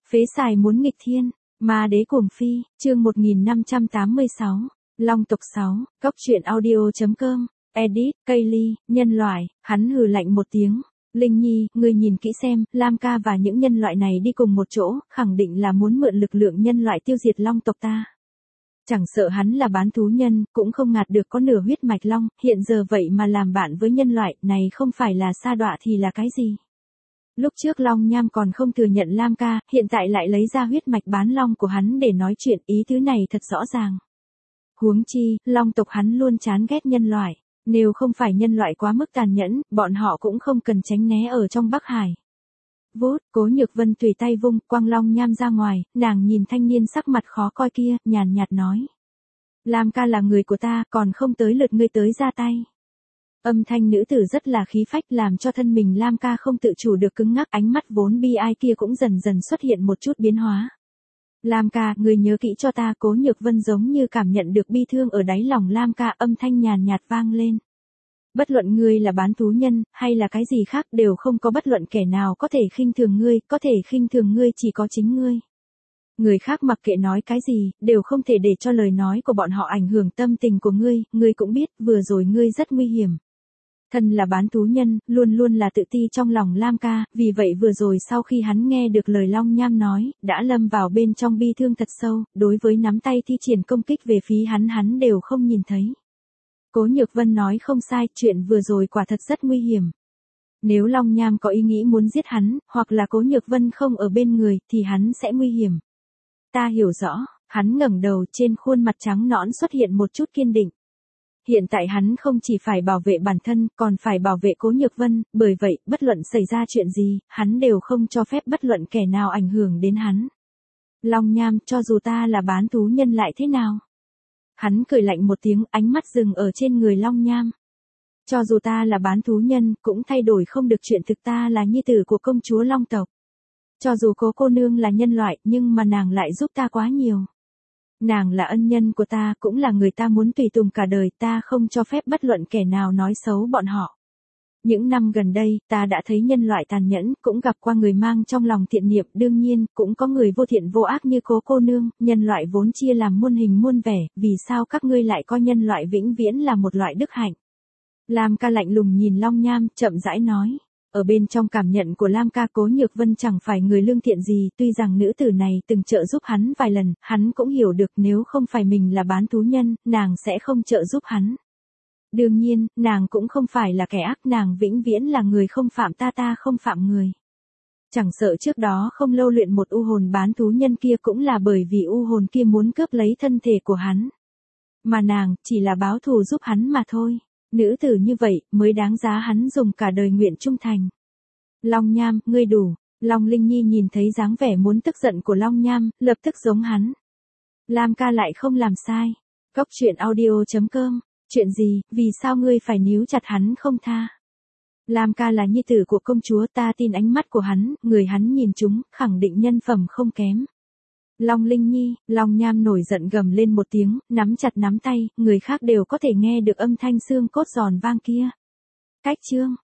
Phế xài muốn nghịch thiên, ma đế cuồng phi, chương 1586, Long tộc 6, Cốc truyện audio.com, edit, Kaylee, nhân loại, hắn hừ lạnh một tiếng. Linh Nhi, ngươi nhìn kỹ xem, Lam ca và những nhân loại này đi cùng một chỗ, khẳng định là muốn mượn lực lượng nhân loại tiêu diệt Long tộc ta. Chẳng sợ hắn là bán thú nhân, cũng không ngạt được có nửa huyết mạch long, hiện giờ vậy mà làm bạn với nhân loại, này không phải là sa đọa thì là cái gì? Lúc trước Long Nham còn không thừa nhận Lam ca, hiện tại lại lấy ra huyết mạch bán long của hắn để nói chuyện, ý tứ này thật rõ ràng. Huống chi, Long tộc hắn luôn chán ghét nhân loại, nếu không phải nhân loại quá mức tàn nhẫn, bọn họ cũng không cần tránh né ở trong Bắc Hải. Vút, Cố Nhược Vân tùy tay vung, quang Long Nham ra ngoài, nàng nhìn thanh niên sắc mặt khó coi kia, nhàn nhạt nói. Lam ca là người của ta, còn không tới lượt ngươi tới ra tay. Âm thanh nữ tử rất là khí phách làm cho thân mình Lam ca không tự chủ được cứng ngắc, ánh mắt vốn bi ai kia cũng dần dần xuất hiện một chút biến hóa. Lam ca, người nhớ kỹ cho ta. Cố Nhược Vân giống như cảm nhận được bi thương ở đáy lòng Lam ca, âm thanh nhàn nhạt vang lên. Bất luận ngươi là bán thú nhân, hay là cái gì khác đều không có bất luận kẻ nào có thể khinh thường ngươi, có thể khinh thường ngươi chỉ có chính ngươi. Người khác mặc kệ nói cái gì, đều không thể để cho lời nói của bọn họ ảnh hưởng tâm tình của ngươi cũng biết, vừa rồi ngươi rất nguy hiểm. Thân là bán thú nhân, luôn luôn là tự ti trong lòng Lam ca, vì vậy vừa rồi sau khi hắn nghe được lời Long Nham nói, đã lâm vào bên trong bi thương thật sâu, đối với nắm tay thi triển công kích về phía hắn đều không nhìn thấy. Cố Nhược Vân nói không sai, chuyện vừa rồi quả thật rất nguy hiểm. Nếu Long Nham có ý nghĩ muốn giết hắn, hoặc là Cố Nhược Vân không ở bên người, thì hắn sẽ nguy hiểm. Ta hiểu rõ, hắn ngẩng đầu, trên khuôn mặt trắng nõn xuất hiện một chút kiên định. Hiện tại hắn không chỉ phải bảo vệ bản thân, còn phải bảo vệ Cố Nhược Vân, bởi vậy, bất luận xảy ra chuyện gì, hắn đều không cho phép bất luận kẻ nào ảnh hưởng đến hắn. Long Nham, cho dù ta là bán thú nhân lại thế nào? Hắn cười lạnh một tiếng, ánh mắt dừng ở trên người Long Nham. Cho dù ta là bán thú nhân, cũng thay đổi không được chuyện thực ta là nhi tử của công chúa Long tộc. Cho dù Cố cô nương là nhân loại, nhưng mà nàng lại giúp ta quá nhiều. Nàng là ân nhân của ta, cũng là người ta muốn tùy tùng cả đời, ta không cho phép bất luận kẻ nào nói xấu bọn họ. Những năm gần đây, ta đã thấy nhân loại tàn nhẫn, cũng gặp qua người mang trong lòng thiện niệm, đương nhiên, cũng có người vô thiện vô ác như Cố cô nương, nhân loại vốn chia làm muôn hình muôn vẻ, vì sao các ngươi lại coi nhân loại vĩnh viễn là một loại đức hạnh? Lam ca lạnh lùng nhìn Long Nham, chậm rãi nói. Ở bên trong cảm nhận của Lam ca, Cố Nhược Vân chẳng phải người lương thiện gì, tuy rằng nữ tử này từng trợ giúp hắn vài lần, hắn cũng hiểu được nếu không phải mình là bán thú nhân, nàng sẽ không trợ giúp hắn. Đương nhiên, nàng cũng không phải là kẻ ác, nàng vĩnh viễn là người không phạm ta không phạm người. Chẳng sợ trước đó không lâu luyện một u hồn bán thú nhân kia cũng là bởi vì u hồn kia muốn cướp lấy thân thể của hắn. Mà nàng, chỉ là báo thù giúp hắn mà thôi. Nữ tử như vậy, mới đáng giá hắn dùng cả đời nguyện trung thành. Long Nham, ngươi đủ. Long Linh Nhi nhìn thấy dáng vẻ muốn tức giận của Long Nham, lập tức giống hắn. Lam ca lại không làm sai. Cốc truyện audio.com. Chuyện gì, vì sao ngươi phải níu chặt hắn không tha? Lam ca là nhi tử của công chúa, ta tin ánh mắt của hắn, người hắn nhìn chúng, khẳng định nhân phẩm không kém. Long Linh Nhi, Long Nham nổi giận gầm lên một tiếng, nắm chặt nắm tay, người khác đều có thể nghe được âm thanh xương cốt giòn vang kia. Cách chương